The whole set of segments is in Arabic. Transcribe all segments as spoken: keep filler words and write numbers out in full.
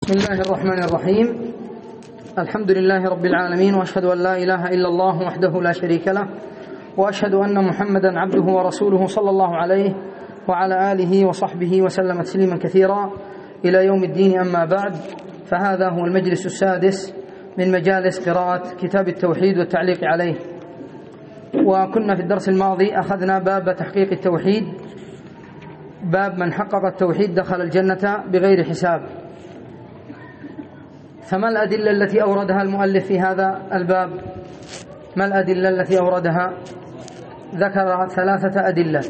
بسم الله الرحمن الرحيم. الحمد لله رب العالمين، وأشهد أن لا إله إلا الله وحده لا شريك له، وأشهد أن محمدا عبده ورسوله صلى الله عليه وعلى آله وصحبه وسلم تسليما كثيرا إلى يوم الدين. أما بعد، فهذا هو المجلس السادس من مجالس قراءة كتاب التوحيد والتعليق عليه. وكنا في الدرس الماضي أخذنا باب تحقيق التوحيد، باب من حقق التوحيد دخل الجنة بغير حساب. فما الأدلة التي أوردها المؤلف في هذا الباب؟ ما الأدلة التي أوردها؟ ذكر ثلاثة أدلة: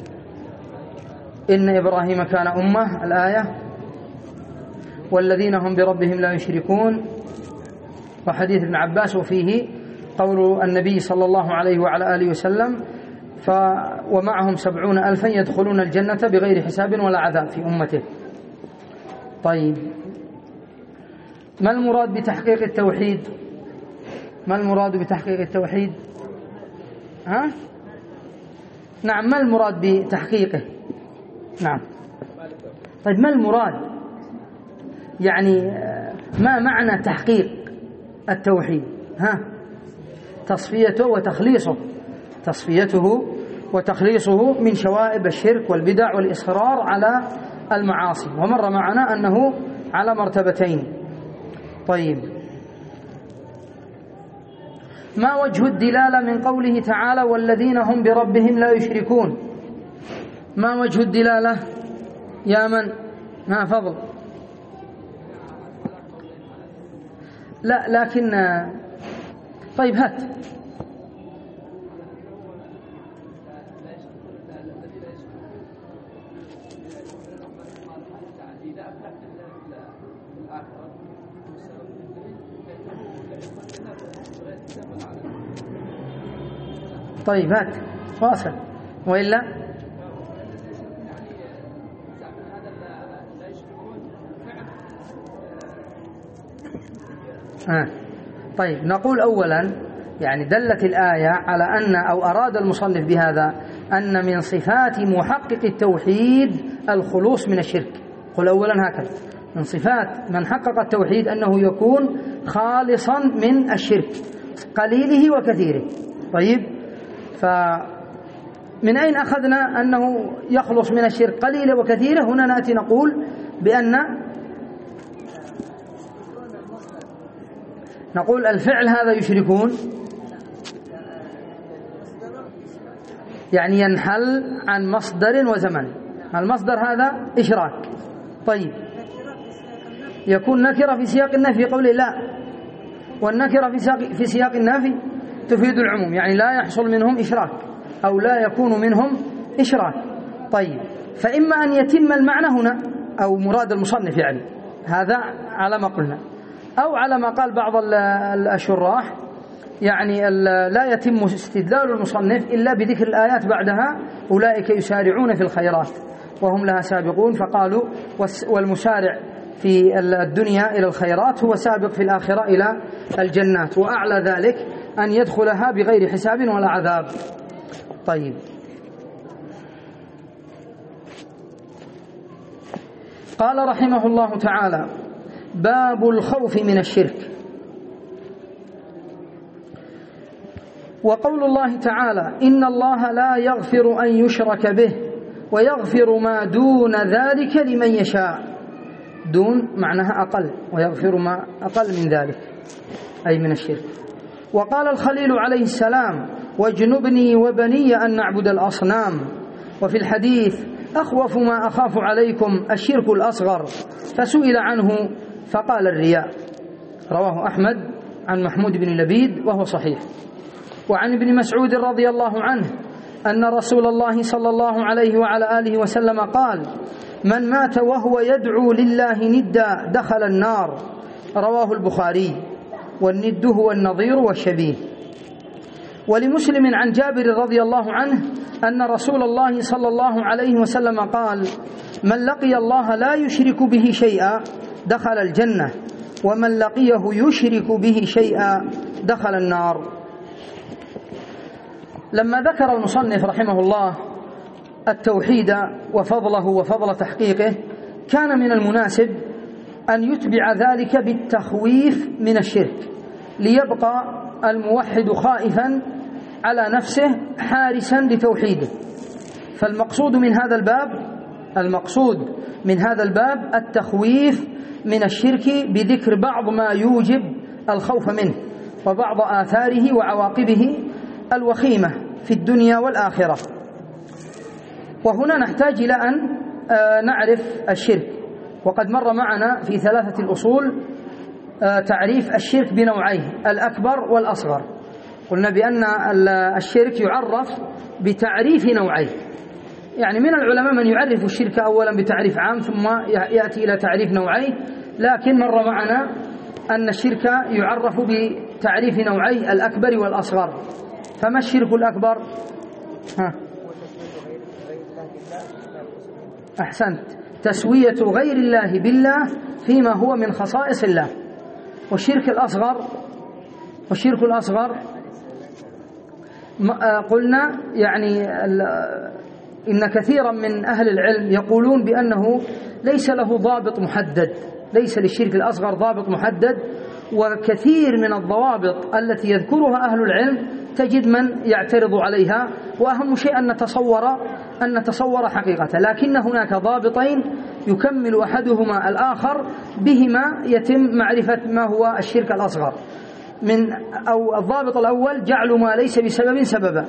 إن إبراهيم كان أمة، الآية، والذين هم بربهم لا يشركون، وحديث ابن عباس وفيه قول النبي صلى الله عليه وعلى آله وسلم: ف ومعهم سبعون ألفا يدخلون الجنة بغير حساب ولا عذاب في أمته. طيب، ما المراد بتحقيق التوحيد؟ ما المراد بتحقيق التوحيد؟ ها؟ نعم، ما المراد بتحقيقه؟ نعم. طيب، ما المراد؟ يعني ما معنى تحقيق التوحيد؟ ها؟ تصفيته وتخليصه، تصفيته وتخليصه من شوائب الشرك والبدع والإصرار على المعاصي، ومر معنا أنه على مرتبتين. طيب، ما وجه الدلالة من قوله تعالى: والذين هم بربهم لا يشركون؟ ما وجه الدلالة يا من؟ ها، فضل. لا، لكن طيب هات. طيب هات واصل، وإلا آه. طيب، نقول أولا يعني دلت الآية على أن أو أراد المصنف بهذا أن من صفات محقق التوحيد الخلوص من الشرك. قل أولا هكذا: من صفات من حقق التوحيد أنه يكون خالصا من الشرك قليله وكثيره. طيب، فمن أين أخذنا أنه يخلص من الشرك قليله وكثيره؟ هنا نأتي نقول بأن نقول الفعل هذا يشركون، يعني ينحل عن مصدر وزمن. المصدر هذا إشراك. طيب، يكون نكرة في سياق النفي في قوله لا، والنكرة في سياق, في سياق النفي تفيد العموم، يعني لا يحصل منهم إشراك أو لا يكون منهم إشراك. طيب، فإما أن يتم المعنى هنا أو مراد المصنف، يعني هذا على ما قلنا، أو على ما قال بعض الشراح، يعني لا يتم استدلال المصنف إلا بذكر الآيات بعدها: أولئك يسارعون في الخيرات وهم لها سابقون، فقالوا والمسارع في الدنيا إلى الخيرات هو سابق في الآخرة إلى الجنات، وأعلى ذلك أن يدخلها بغير حساب ولا عذاب. طيب، قال رحمه الله تعالى: باب الخوف من الشرك. وقول الله تعالى: إن الله لا يغفر أن يشرك به ويغفر ما دون ذلك لمن يشاء. دون معناها أقل، ويغفر ما أقل من ذلك أي من الشرك. وقال الخليل عليه السلام: واجنبني وبني أن نعبد الأصنام. وفي الحديث: أخوف ما أخاف عليكم الشرك الأصغر، فسئل عنه فقال الرياء. رواه أحمد عن محمود بن لبيد وهو صحيح. وعن ابن مسعود رضي الله عنه أن رسول الله صلى الله عليه وعلى آله وسلم قال: من مات وهو يدعو لله ندا دخل النار. رواه البخاري. والند هو النظير والشبيه. ولمسلم عن جابر رضي الله عنه أن رسول الله صلى الله عليه وسلم قال: من لقي الله لا يشرك به شيئا دخل الجنة، ومن لقيه يشرك به شيئا دخل النار. لما ذكر المصنف رحمه الله التوحيد وفضله وفضل تحقيقه، كان من المناسب أن يتبع ذلك بالتخويف من الشرك ليبقى الموحد خائفا على نفسه حارسا لتوحيده. فالمقصود من هذا الباب المقصود من هذا الباب التخويف من الشرك بذكر بعض ما يوجب الخوف منه وبعض آثاره وعواقبه الوخيمة في الدنيا والآخرة. وهنا نحتاج إلى أن نعرف الشرك، وقد مر معنا في ثلاثة الأصول تعريف الشرك بنوعيه الأكبر والأصغر. قلنا بأن الشرك يعرف بتعريف نوعين، يعني من العلماء من يعرف الشرك أولا بتعريف عام ثم يأتي إلى تعريف نوعين، لكن مر معنا أن الشرك يعرف بتعريف نوعي الأكبر والأصغر. فما الشرك الأكبر؟ ها أحسنت، تسوية غير الله بالله فيما هو من خصائص الله. والشرك الأصغر والشرك الأصغر قلنا يعني إن كثيرا من أهل العلم يقولون بأنه ليس له ضابط محدد، ليس للشرك الأصغر ضابط محدد، وكثير من الضوابط التي يذكرها أهل العلم تجد من يعترض عليها، وأهم شيء أن نتصور أن نتصور حقيقته، لكن هناك ضابطين يكمل أحدهما الآخر بهما يتم معرفة ما هو الشرك الأصغر. من أو الضابط الأول جعل ما ليس بسبب سببا،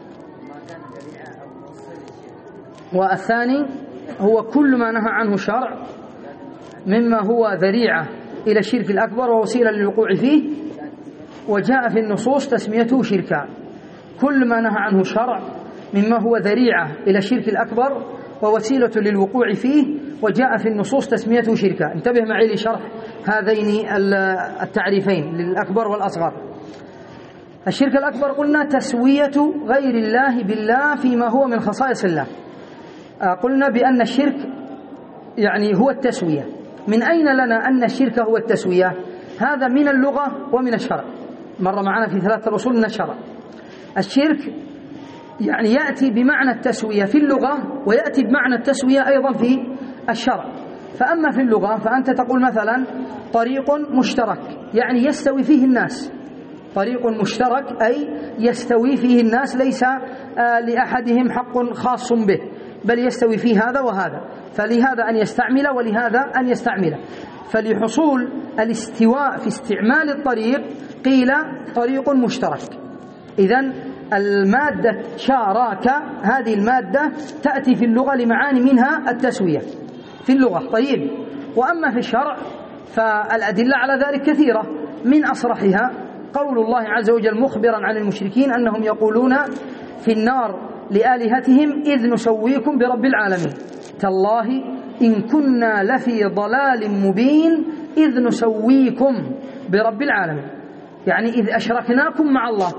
والثاني هو كل ما نهى عنه الشرع مما هو ذريعة إلى الشرك الأكبر ووسيلة للوقوع فيه وجاء في النصوص تسميته شركا. كل ما نهى عنه الشرع مما هو ذريعة إلى الشرك الأكبر ووسيلة للوقوع فيه وجاء في النصوص تسميته شركا. انتبه معي لشرح هذين التعريفين للأكبر والأصغر. الشرك الأكبر قلنا تسوية غير الله بالله فيما هو من خصائص الله. قلنا بأن الشرك يعني هو التسوية. من أين لنا أن الشرك هو التسوية؟ هذا من اللغة ومن الشرع، مر معنا في ثلاثة الأصول من الشرع. الشرك يعني يأتي بمعنى التسوية في اللغة ويأتي بمعنى التسوية أيضا في الشرع. فأما في اللغة فأنت تقول مثلا طريق مشترك، يعني يستوي فيه الناس. طريق مشترك أي يستوي فيه الناس، ليس لأحدهم حق خاص به، بل يستوي فيه هذا وهذا، فلهذا أن يستعمل ولهذا أن يستعمل. فلحصول الاستواء في استعمال الطريق قيل طريق مشترك. إذن المادة شارك هذه المادة تأتي في اللغة لمعاني منها التسوية في اللغة. طيب، وأما في الشرع فالأدلة على ذلك كثيرة، من أصرحها قول الله عز وجل مخبرا عن المشركين أنهم يقولون في النار لآلهتهم إذ نسويكم برب العالمين تالله إن كنا لفي ضلال مبين إذ نسويكم برب العالمين، يعني إذ أشركناكم مع الله.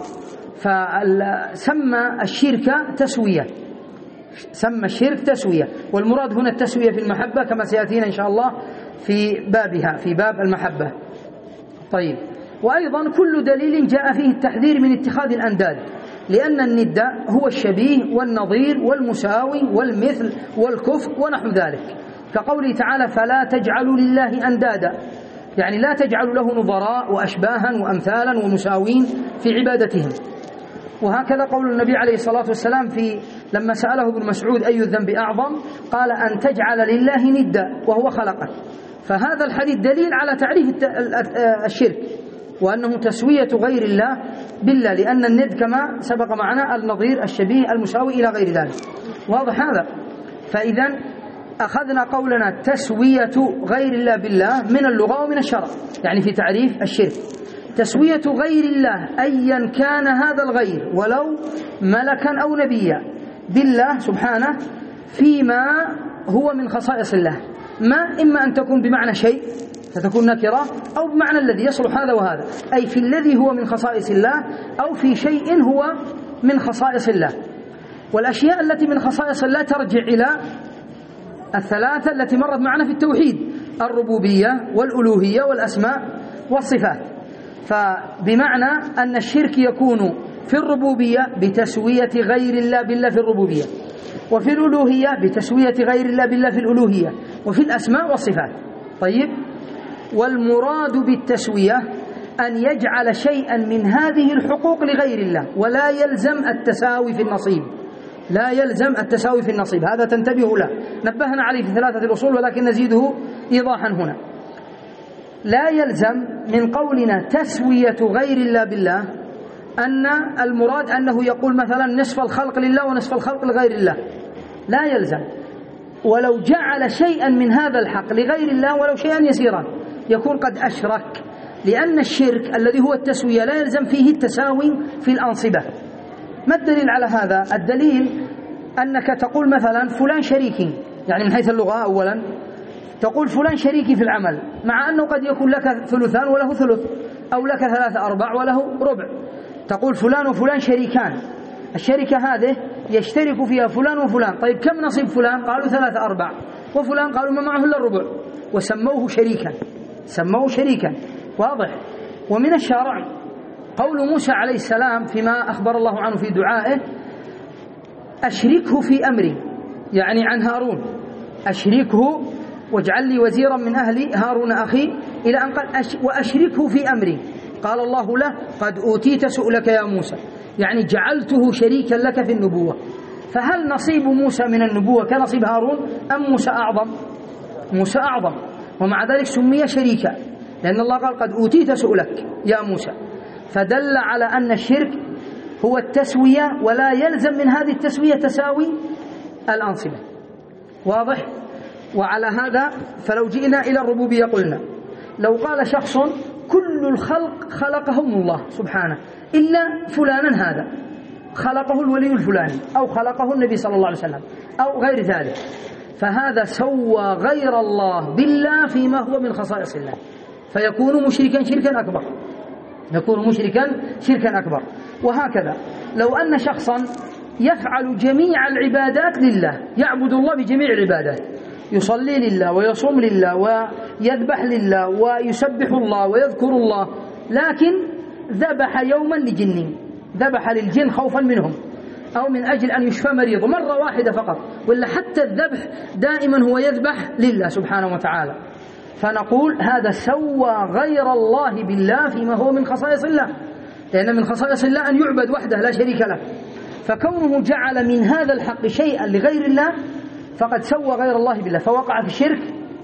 فسمى الشرك تسوية، سمى الشرك تسوية، والمراد هنا التسوية في المحبة كما سيأتينا إن شاء الله في بابها في باب المحبة. طيب، وأيضا كل دليل جاء فيه التحذير من اتخاذ الأنداد، لأن الند هو الشبيه والنظير والمساوي والمثل والكفء ونحو ذلك، كقوله تعالى فلا تجعلوا لله أندادا، يعني لا تجعلوا له نظراء وأشباها وأمثالا ومساوين في عبادتهم. وهكذا قول النبي عليه الصلاة والسلام في لما سأله ابن مسعود أي الذنب أعظم قال أن تجعل لله ندا وهو خلقك. فهذا الحديث دليل على تعريف الشرك وأنه تسوية غير الله بالله، لأن الند كما سبق معنا النظير الشبيه المساوي إلى غير ذلك. واضح هذا؟ فإذا أخذنا قولنا تسوية غير الله بالله من اللغة ومن الشرع، يعني في تعريف الشرك تسوية غير الله أيا كان هذا الغير ولو ملكا أو نبيا بالله سبحانه فيما هو من خصائص الله. ما إما أن تكون بمعنى شيء فتكون نكرة، أو بمعنى الذي يصلح هذا وهذا، أي في الذي هو من خصائص الله أو في شيء هو من خصائص الله. والأشياء التي من خصائص الله ترجع إلى الثلاثة التي مرت معنا في التوحيد: الربوبية والألوهية والأسماء والصفات. فبمعنى أن الشرك يكون في الربوبية بتسوية غير الله بالله في الربوبية، وفي الألوهية بتسوية غير الله بالله في الألوهية، وفي الأسماء والصفات. طيب، والمراد بالتسوية أن يجعل شيئا من هذه الحقوق لغير الله، ولا يلزم التساوي في النصيب، لا يلزم التساوي في النصيب. هذا تنتبه له، نبهنا عليه في ثلاثة الأصول ولكن نزيده إيضاحا هنا. لا يلزم من قولنا تسوية غير الله بالله أن المراد أنه يقول مثلا نصف الخلق لله ونصف الخلق لغير الله، لا يلزم. ولو جعل شيئا من هذا الحق لغير الله ولو شيئا يسيرا يكون قد أشرك، لأن الشرك الذي هو التسوية لا يلزم فيه التساوي في الأنصبة. ما الدليل على هذا؟ الدليل أنك تقول مثلا فلان شريكي، يعني من حيث اللغة أولا تقول فلان شريكي في العمل، مع أنه قد يكون لك ثلثان وله ثلث، أو لك ثلاثة أرباع وله ربع. تقول فلان وفلان شريكان، الشركة هذه يشترك فيها فلان وفلان. طيب كم نصيب فلان؟ قالوا ثلاثة أرباع، وفلان قالوا ما معه إلا الربع، وسموه شريكا، سموه شريكا. واضح؟ ومن الشرع قول موسى عليه السلام فيما أخبر الله عنه في دعائه أشركه في أمري، يعني عن هارون، أشركه واجعل لي وزيرا من أهلي هارون أخي، إلى أن قال أش وأشركه في أمري. قال الله له قد أوتيت سؤلك يا موسى، يعني جعلته شريكا لك في النبوة. فهل نصيب موسى من النبوة كنصيب هارون أم موسى أعظم؟ موسى أعظم، ومع ذلك سمي شريكا، لأن الله قال قد أوتيت سؤلك يا موسى. فدل على أن الشرك هو التسوية، ولا يلزم من هذه التسوية تساوي الأنصبة. واضح؟ وعلى هذا فلو جئنا إلى الربوبية قلنا لو قال شخص كل الخلق خلقهم الله سبحانه إلا فلانا، هذا خلقه الولي الفلاني أو خلقه النبي صلى الله عليه وسلم أو غير ذلك، فهذا سوى غير الله بالله فيما هو من خصائص الله، فيكون مشركا شركا أكبر، يكون مشركا شركا أكبر. وهكذا لو أن شخصا يفعل جميع العبادات لله، يعبد الله بجميع العبادات، يصلي لله ويصوم لله ويذبح لله ويسبح الله ويذكر الله، لكن ذبح يوما لجن، ذبح للجن خوفا منهم أو من أجل أن يشفى مريض مرة واحدة فقط، ولا حتى الذبح دائما هو يذبح لله سبحانه وتعالى، فنقول هذا سوى غير الله بالله فيما هو من خصائص الله، لأن من خصائص الله أن يعبد وحده لا شريك له. فكونه جعل من هذا الحق شيئا لغير الله فقد سوى غير الله بالله، فوقع في الشرك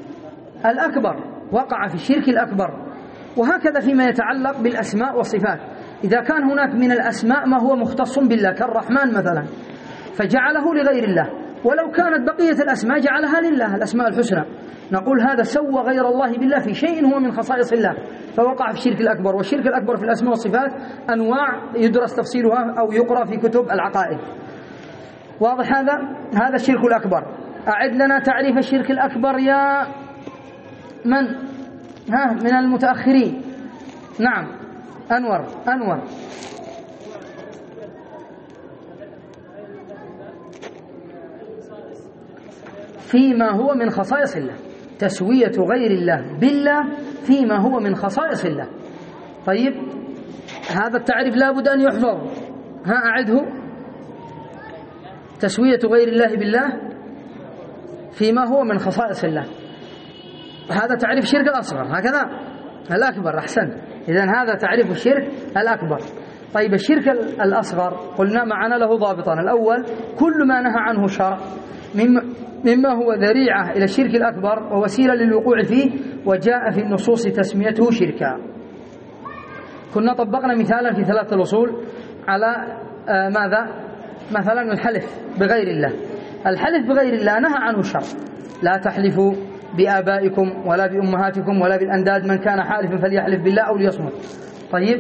الأكبر، وقع في الشرك الأكبر. وهكذا فيما يتعلق بالأسماء والصفات، إذا كان هناك من الأسماء ما هو مختص بالله كالرحمن مثلا فجعله لغير الله، ولو كانت بقية الأسماء جعلها لله الأسماء الحسنى، نقول هذا سوى غير الله بالله في شيء هو من خصائص الله فوقع في الشرك الأكبر. والشرك الأكبر في الأسماء والصفات أنواع يدرس تفصيلها أو يقرأ في كتب العقائد. واضح هذا؟ هذا الشرك الأكبر. أعد لنا تعريف الشرك الأكبر يا من؟ ها من المتأخرين. نعم أنور أنور فيما هو من خصائص الله، تسوية غير الله بالله فيما هو من خصائص الله. طيب هذا التعريف لا بد أن يحفظ، ها أعده. تسوية غير الله بالله فيما هو من خصائص الله، هذا تعريف الشرك الأصغر، هكذا الأكبر. أحسن، إذن هذا تعريف الشرك الأكبر. طيب الشرك الأصغر قلنا معنا له ضابطان: الأول كل ما نهى عنه الشرع مما هو ذريعة إلى الشرك الأكبر ووسيلة للوقوع فيه وجاء في النصوص تسميته شركا. كنا طبقنا مثالا في ثلاثة الأصول على آه ماذا؟ مثلا الحلف بغير الله. الحلف بغير الله نهى عنه الشرع: لا تحلفوا بآبائكم ولا بأمهاتكم ولا بالأنداد، من كان حالفا فليحلف بالله أو ليصمت. طيب،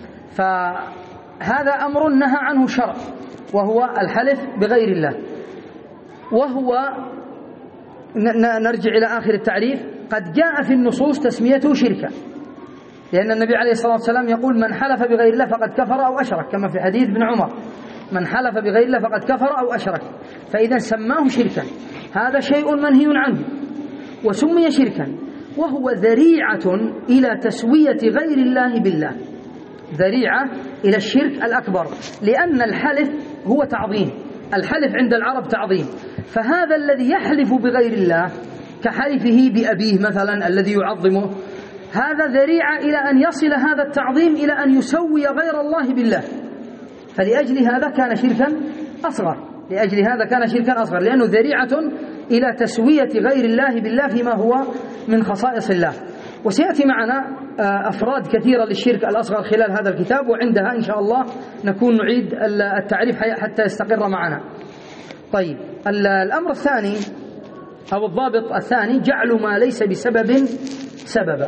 فهذا أمر نهى عنه الشرع وهو الحلف بغير الله، وهو نرجع إلى آخر التعريف: قد جاء في النصوص تسميته شركا، لأن النبي عليه الصلاة والسلام يقول: من حلف بغير الله فقد كفر أو أشرك، كما في حديث ابن عمر: من حلف بغير الله فقد كفر أو أشرك. فإذا سماه شركا، هذا شيء منهي عنه وسمي شركا، وهو ذريعة إلى تسوية غير الله بالله، ذريعة إلى الشرك الأكبر، لأن الحلف هو تعظيم، الحلف عند العرب تعظيم. فهذا الذي يحلف بغير الله كحلفه بأبيه مثلا الذي يعظمه، هذا ذريعة إلى أن يصل هذا التعظيم إلى أن يسوي غير الله بالله، فلأجل هذا كان شركا أصغر، لأجل هذا كان شركا أصغر، لأنه ذريعة إلى تسوية غير الله بالله فيما هو من خصائص الله. وسيأتي معنا أفراد كثيرة للشرك الأصغر خلال هذا الكتاب، وعندها إن شاء الله نكون نعيد التعريف حتى يستقر معنا. طيب، الأمر الثاني أو الضابط الثاني جعل ما ليس بسبب سببا.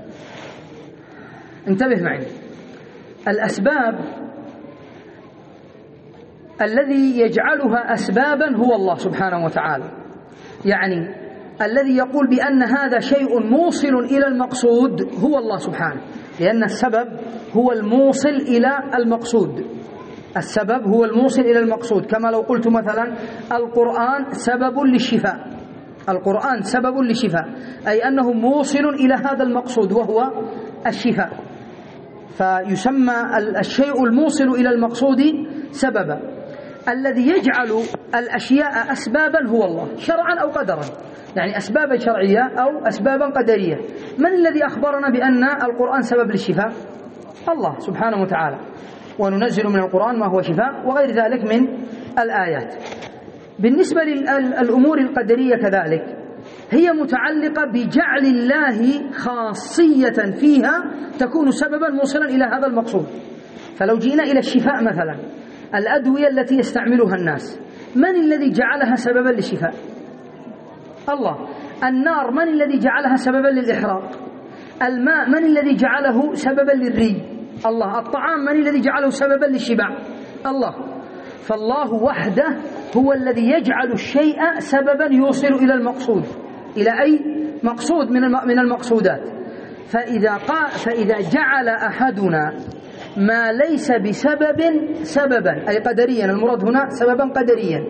انتبه معي، الأسباب الذي يجعلها أسبابا هو الله سبحانه وتعالى، يعني الذي يقول بأن هذا شيء موصل إلى المقصود هو الله سبحانه، لأن السبب هو الموصل إلى المقصود، السبب هو الموصل إلى المقصود. كما لو قلت مثلا القرآن سبب للشفاء، القرآن سبب للشفاء، أي أنه موصل إلى هذا المقصود وهو الشفاء، فيسمى الشيء الموصل إلى المقصود سببا. الذي يجعل الأشياء أسبابا هو الله شرعا أو قدرا، يعني أسبابا شرعية أو أسبابا قدرية. من الذي أخبرنا بأن القرآن سبب للشفاء؟ الله سبحانه وتعالى، وننزل من القرآن ما هو شفاء وغير ذلك من الآيات. بالنسبة للأمور القدرية كذلك هي متعلقة بجعل الله خاصية فيها تكون سببا موصلا إلى هذا المقصود. فلو جئنا إلى الشفاء مثلا، الأدوية التي يستعملها الناس، من الذي جعلها سببا للشفاء؟ الله. النار من الذي جعلها سببا للإحراق؟ الماء من الذي جعله سببا للري؟ الله. الطعام من الذي جعله سببا للشبع؟ الله. فالله وحده هو الذي يجعل الشيء سببا يوصل إلى المقصود، إلى أي مقصود من المقصودات. فإذا قا فإذا جعل أحدنا ما ليس بسبب سببا، أي قدريا، المراد هنا سببا قدريا،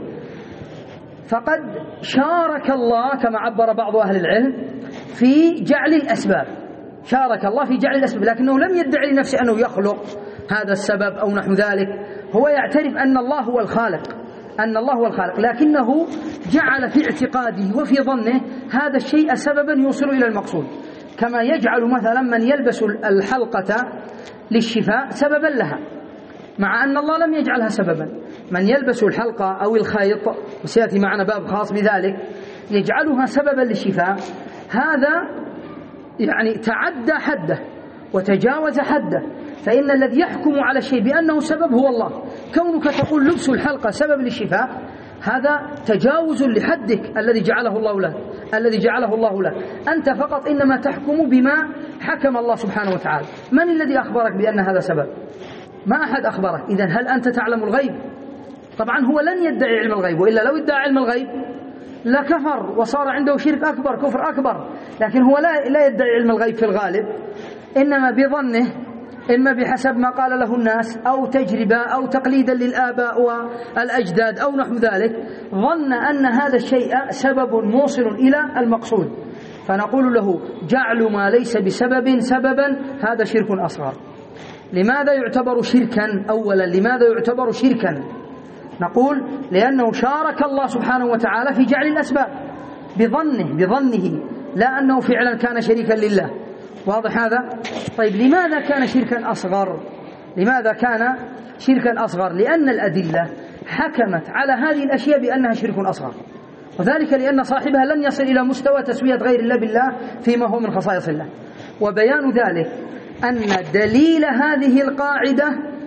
فقد شارك الله كما عبر بعض أهل العلم في جعل الأسباب، شارك الله في جعل الأسباب، لكنه لم يدعي لنفسه أنه يخلق هذا السبب أو نحو ذلك، هو يعترف أن الله هو الخالق، أن الله هو الخالق، لكنه جعل في اعتقاده وفي ظنه هذا الشيء سببا يوصل إلى المقصود، كما يجعل مثلا من يلبس الحلقة للشفاء سببا لها، مع أن الله لم يجعلها سببا. من يلبس الحلقة أو الخيط، وسيأتي معنا باب خاص بذلك، يجعلها سببا للشفاء، هذا يعني تعدى حده وتجاوز حده. فإن الذي يحكم على الشيء بأنه سبب هو الله. كونك تقول لبس الحلقة سبب للشفاء، هذا تجاوز لحدك الذي جعله الله له، الذي جعله الله له. أنت فقط إنما تحكم بما حكم الله سبحانه وتعالى. من الذي أخبرك بأن هذا سبب؟ ما أحد أخبرك. إذن هل أنت تعلم الغيب؟ طبعا هو لن يدعي علم الغيب، وإلا لو ادعى علم الغيب لكفر وصار عنده شرك أكبر، كفر أكبر. لكن هو لا لا يدعي علم الغيب في الغالب، إنما بظنه، إما بحسب ما قال له الناس أو تجربة أو تقليدا للآباء والأجداد أو نحو ذلك، ظن أن هذا الشيء سبب موصل إلى المقصود، فنقول له جعل ما ليس بسبب سببا، هذا شرك أصغر. لماذا يعتبر شركا؟ أولا لماذا يعتبر شركا؟ نقول لأنه شارك الله سبحانه وتعالى في جعل الأسباب بظنه بظنه لا أنه فعلا كان شريكا لله. واضح هذا؟ طيب، لماذا كان شركا أصغر؟ لماذا كان شركا أصغر؟ لأن الأدلة حكمت على هذه الأشياء بأنها شرك أصغر، وذلك لأن صاحبها لن يصل إلى مستوى تسوية غير الله بالله فيما هو من خصائص الله. وبيان ذلك أن دليل هذه القاعدة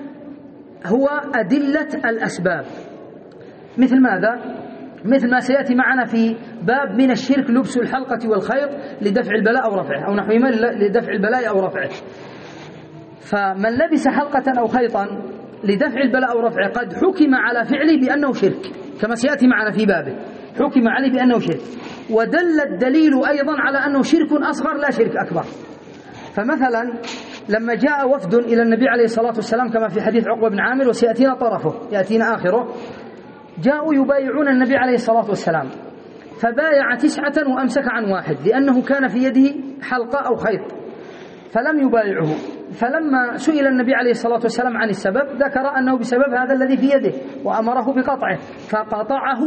هو أدلة الأسباب. مثل ماذا؟ مثل ما سيأتي معنا في باب من الشرك لبس الحلقة والخيط لدفع البلاء أو رفعه، أو نحوهما لدفع البلاء أو رفعه. فمن لبس حلقة أو خيطا لدفع البلاء أو رفعه قد حكم على فعله بأنه شرك، كما سيأتي معنا في بابه، حكم عليه بأنه شرك. ودل الدليل أيضا على أنه شرك أصغر لا شرك أكبر. فمثلا لما جاء وفد إلى النبي عليه الصلاة والسلام كما في حديث عقبة بن عامر، وسيأتينا طرفه يأتينا آخره، جاءوا يبايعون النبي عليه الصلاة والسلام، فبايع تسعة وأمسك عن واحد لأنه كان في يده حلقة أو خيط، فلم يبايعه. فلما سئل النبي عليه الصلاة والسلام عن السبب ذكر أنه بسبب هذا الذي في يده، وأمره بقطعه، فقطعه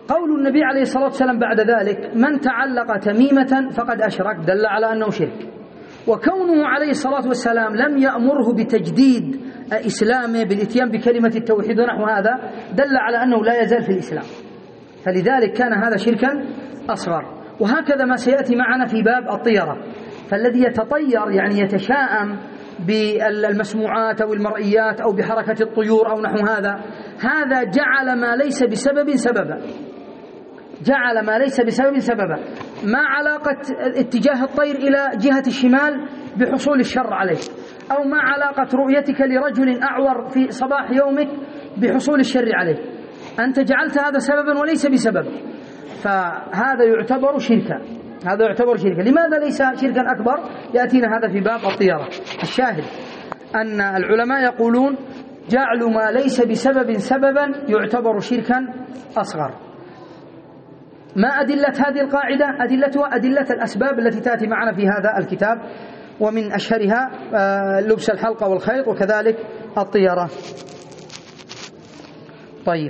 قول النبي عليه الصلاة والسلام بعد ذلك: من تعلق تميمة فقد أشرك، دل على أنه شرك. وكونه عليه الصلاة والسلام لم يأمره بتجديد إسلامه بالإتيان بكلمة التوحيد ونحو هذا دل على أنه لا يزال في الإسلام، فلذلك كان هذا شركا أصغر. وهكذا ما سيأتي معنا في باب الطيرة، فالذي يتطير يعني يتشاءم بالمسموعات أو المرئيات أو بحركة الطيور أو نحو هذا، هذا جعل ما ليس بسبب سببا، جعل ما ليس بسبب سببا. ما علاقة اتجاه الطير إلى جهة الشمال بحصول الشر عليه، أو ما علاقة رؤيتك لرجل أعور في صباح يومك بحصول الشر عليه؟ أنت جعلت هذا سببا وليس بسبب، فهذا يعتبر شركا، هذا يعتبر شركا. لماذا ليس شركا أكبر؟ يأتينا هذا في باب الطيرة. الشاهد أن العلماء يقولون جعل ما ليس بسبب سببا يعتبر شركا أصغر. ما أدلة هذه القاعدة؟ أدلتها أدلة الأسباب التي تأتي معنا في هذا الكتاب، ومن أشهرها لبس الحلقة والخيط، وكذلك الطيرة. طيب،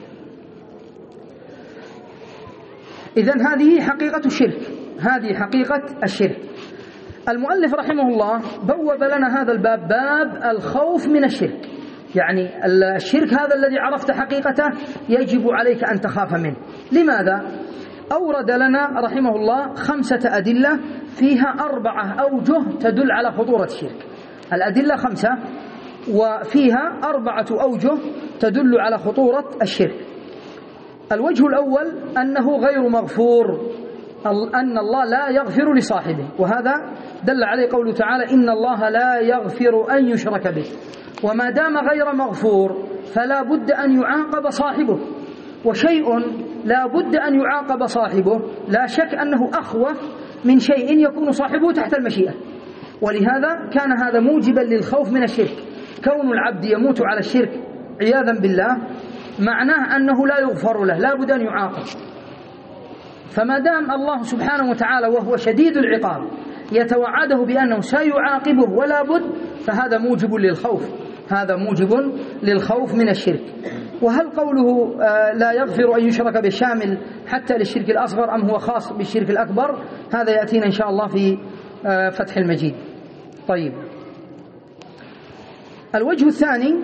إذن هذه حقيقة الشرك، هذه حقيقة الشرك. المؤلف رحمه الله بوب لنا هذا الباب باب الخوف من الشرك، يعني الشرك هذا الذي عرفت حقيقته يجب عليك أن تخاف منه. لماذا؟ أورد لنا رحمه الله خمسة أدلة فيها أربعة أوجه تدل على خطورة الشرك. الأدلة خمسة وفيها أربعة أوجه تدل على خطورة الشرك. الوجه الأول أنه غير مغفور، أن الله لا يغفر لصاحبه، وهذا دل عليه قوله تعالى: إن الله لا يغفر أن يشرك به. وما دام غير مغفور فلا بد أن يعاقب صاحبه، وشيء لا بد أن يعاقب صاحبه لا شك أنه أخوف من شيء يكون صاحبه تحت المشيئة. ولهذا كان هذا موجبا للخوف من الشرك. كون العبد يموت على الشرك عياذا بالله معناه أنه لا يغفر له، لا بد أن يعاقب. فما دام الله سبحانه وتعالى وهو شديد العقاب يتوعده بأنه سيعاقبه ولا بد، فهذا موجب للخوف، هذا موجب للخوف من الشرك. وهل قوله لا يغفر أن يشرك به شامل حتى للشرك الأصغر أم هو خاص بالشرك الأكبر؟ هذا يأتينا إن شاء الله في فتح المجيد. طيب، الوجه الثاني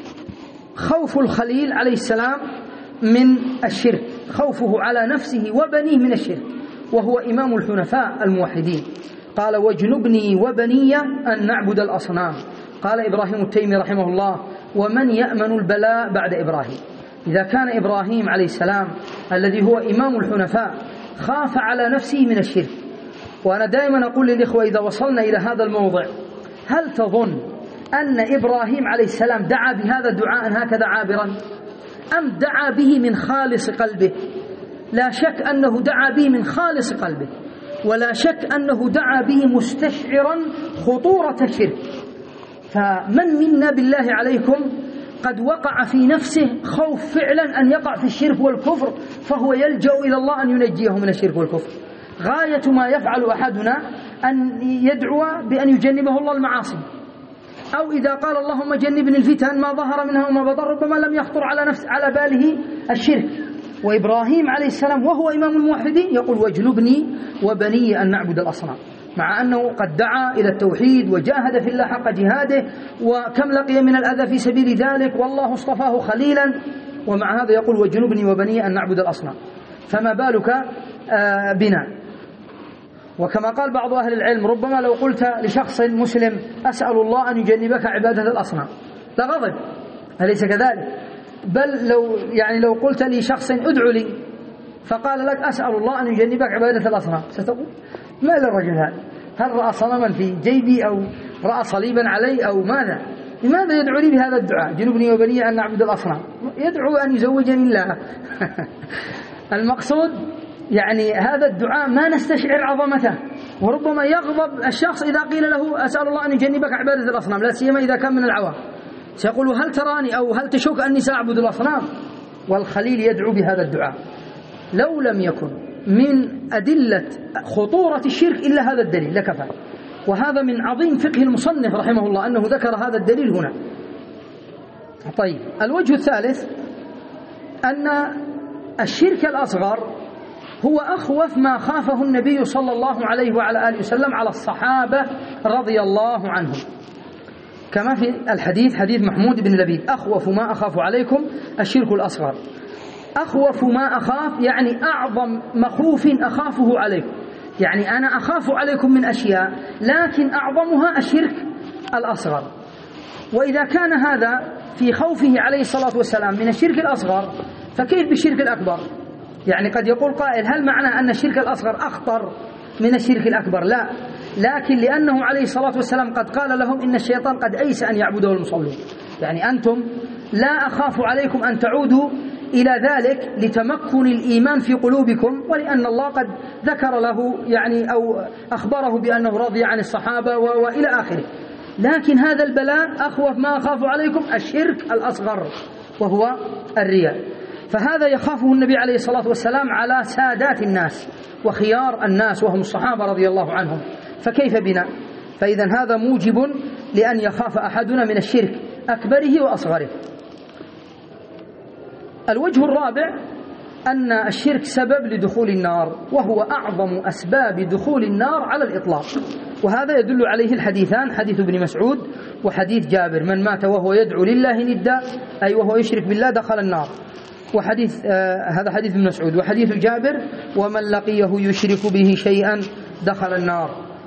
خوف الخليل عليه السلام من الشرك، خوفه على نفسه وبنيه من الشرك، وهو إمام الحنفاء الموحدين. قال: واجنبني وبني أن نعبد الأصنام. قال إبراهيم التيمي رحمه الله: ومن يأمن البلاء بعد إبراهيم؟ إذا كان إبراهيم عليه السلام الذي هو إمام الحنفاء خاف على نفسه من الشرك. وأنا دائما أقول للإخوة إذا وصلنا إلى هذا الموضع: هل تظن أن إبراهيم عليه السلام دعا بهذا الدعاء هكذا عابرا، أم دعا به من خالص قلبه؟ لا شك أنه دعا به من خالص قلبه، ولا شك أنه دعا به مستشعرا خطورة الشرك. فمن منا بالله عليكم قد وقع في نفسه خوف فعلا أن يقع في الشرك والكفر، فهو يلجأ إلى الله أن ينجيه من الشرك والكفر؟ غاية ما يفعل أحدنا أن يدعو بأن يجنبه الله المعاصي، أو إذا قال اللهم جنبني الفتن ما ظهر منها وما بطن ربما لم يخطر على نفس على باله الشرك. وإبراهيم عليه السلام وهو إمام الموحدين يقول: واجنبني وبني أن نعبد الأصنام، مع أنه قد دعا إلى التوحيد وجاهد في الله حق جهاده، وكم لقي من الأذى في سبيل ذلك، والله اصطفاه خليلا، ومع هذا يقول: واجنبني وبني أن نعبد الأصنام. فما بالك بنا؟ وكما قال بعض أهل العلم: ربما لو قلت لشخص مسلم أسأل الله أن يجنبك عبادة الأصنام لغضب، أليس كذلك؟ بل لو يعني لو قلت لشخص ادعو لي فقال لك أسأل الله أن يجنبك عبادة الأصنام، ستقول: ما للرجل هذا؟ هل رأى صنما في جيبي أو رأى صليبا علي أو ماذا؟ لماذا يدعو لي بهذا الدعاء؟ جنبني وبني أن نعبد الأصنام، يدعو أن يزوجني الله. المقصود يعني هذا الدعاء ما نستشعر عظمته، وربما يغضب الشخص إذا قيل له أسأل الله أن يجنبك عبادة الأصنام، لا سيما إذا كان من العوام، سيقول: هل تراني أو هل تشك أني سأعبد الأصنام؟ والخليل يدعو بهذا الدعاء. لو لم يكن من أدلة خطورة الشرك إلا هذا الدليل لكفى. وهذا من عظيم فقه المصنف رحمه الله أنه ذكر هذا الدليل هنا. طيب، الوجه الثالث أن الشرك الأصغر هو أخوف ما خافه النبي صلى الله عليه وعلى آله وسلم على الصحابة رضي الله عنهم، كما في الحديث حديث محمود بن لبيد: أخوف ما أخاف عليكم الشرك الأصغر. أخوف ما أخاف يعني أعظم مخوف أخافه عليكم، يعني أنا أخاف عليكم من أشياء لكن أعظمها الشرك الأصغر. وإذا كان هذا في خوفه عليه الصلاة والسلام من الشرك الأصغر فكيف بالشرك الأكبر؟ يعني قد يقول قائل: هل معنى أن الشرك الأصغر أخطر من الشرك الأكبر؟ لا، لكن لأنه عليه الصلاة والسلام قد قال لهم: إن الشيطان قد أيس أن يعبده المصلون، يعني أنتم لا أخاف عليكم أن تعودوا إلى ذلك لتمكن الإيمان في قلوبكم، ولأن الله قد ذكر له يعني أو أخبره بأنه رضي عن الصحابة وإلى آخره. لكن هذا البلاء أخوف ما أخاف عليكم الشرك الأصغر وهو الرياء. فهذا يخافه النبي عليه الصلاة والسلام على سادات الناس وخيار الناس وهم الصحابة رضي الله عنهم، فكيف بنا؟ فإذا هذا موجب لأن يخاف أحدنا من الشرك أكبره وأصغره. الوجه الرابع أن الشرك سبب لدخول النار، وهو أعظم أسباب دخول النار على الإطلاق، وهذا يدل عليه الحديثان: حديث ابن مسعود وحديث جابر: من مات وهو يدعو لله ندا، أي وهو يشرك بالله، دخل النار. وحديث آه هذا حديث ابن مسعود. وحديث جابر: ومن لقيه يشرك به شيئا دخل النار.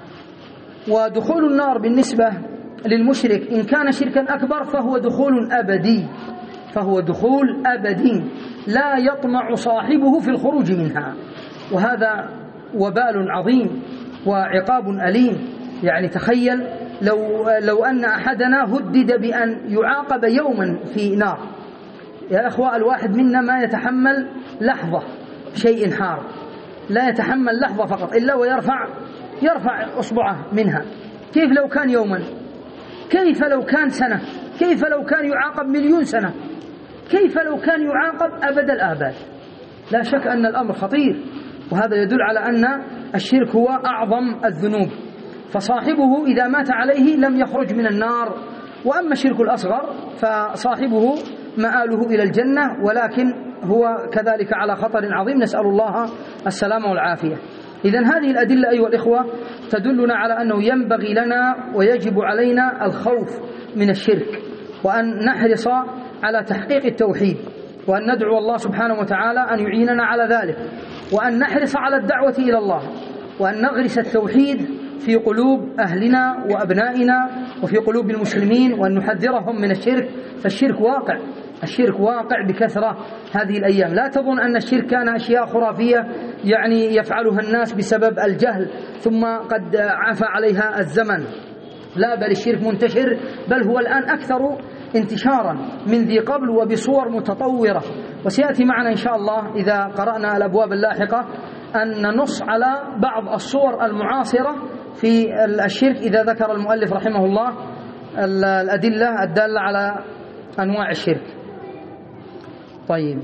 ودخول النار بالنسبة للمشرك إن كان شركا أكبر فهو دخول أبدي، فهو دخول أبدي لا يطمع صاحبه في الخروج منها، وهذا وبال عظيم وعقاب أليم. يعني تخيل لو, لو أن أحدنا هدد بأن يعاقب يوما في نار. يا أخوة، الواحد منا ما يتحمل لحظة شيء حار، لا يتحمل لحظة فقط إلا ويرفع يرفع أصبعه منها. كيف لو كان يوما؟ كيف لو كان سنة؟ كيف لو كان يعاقب مليون سنة؟ كيف لو كان يعاقب أبد الآباد؟ لا شك أن الأمر خطير، وهذا يدل على أن الشرك هو أعظم الذنوب، فصاحبه إذا مات عليه لم يخرج من النار. وأما الشرك الأصغر فصاحبه مآله إلى الجنة، ولكن هو كذلك على خطر عظيم، نسأل الله السلامة والعافية. إذن هذه الأدلة أيها الإخوة تدلنا على أنه ينبغي لنا ويجب علينا الخوف من الشرك، وأن نحرص على تحقيق التوحيد، وأن ندعو الله سبحانه وتعالى أن يعيننا على ذلك، وأن نحرص على الدعوة إلى الله، وأن نغرس التوحيد في قلوب أهلنا وأبنائنا وفي قلوب المسلمين، وأن نحذرهم من الشرك، فالشرك واقع، الشرك واقع بكثرة هذه الأيام. لا تظن أن الشرك كان أشياء خرافية يعني يفعلها الناس بسبب الجهل ثم قد عفى عليها الزمن، لا، بل الشرك منتشر، بل هو الآن أكثر انتشارا من ذي قبل وبصور متطورة. وسيأتي معنا إن شاء الله إذا قرأنا الأبواب اللاحقة أن ننص على بعض الصور المعاصرة في الشرك إذا ذكر المؤلف رحمه الله الأدلة الدالة على أنواع الشرك. طيب،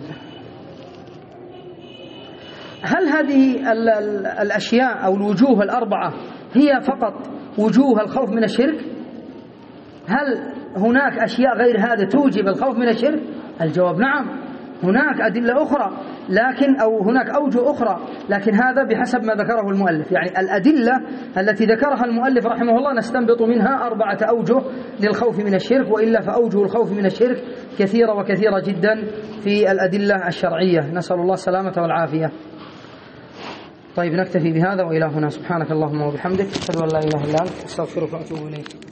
هل هذه الأشياء أو الوجوه الأربعة هي فقط وجوه الخوف من الشرك؟ هل هناك أشياء غير هذا توجب الخوف من الشرك؟ الجواب نعم، هناك أدلة أخرى، لكن أو هناك أوجه أخرى، لكن هذا بحسب ما ذكره المؤلف. يعني الأدلة التي ذكرها المؤلف رحمه الله نستنبط منها أربعة أوجه للخوف من الشرك، وإلا فأوجه الخوف من الشرك كثيرة وكثيرة جدا في الأدلة الشرعية، نسأل الله السلامة والعافية. طيب، نكتفي بهذا وإلى هنا. سبحانك اللهم وبحمدك، أشهد أن لا إله إلا أنت، أستغفرك وأتوب إليك.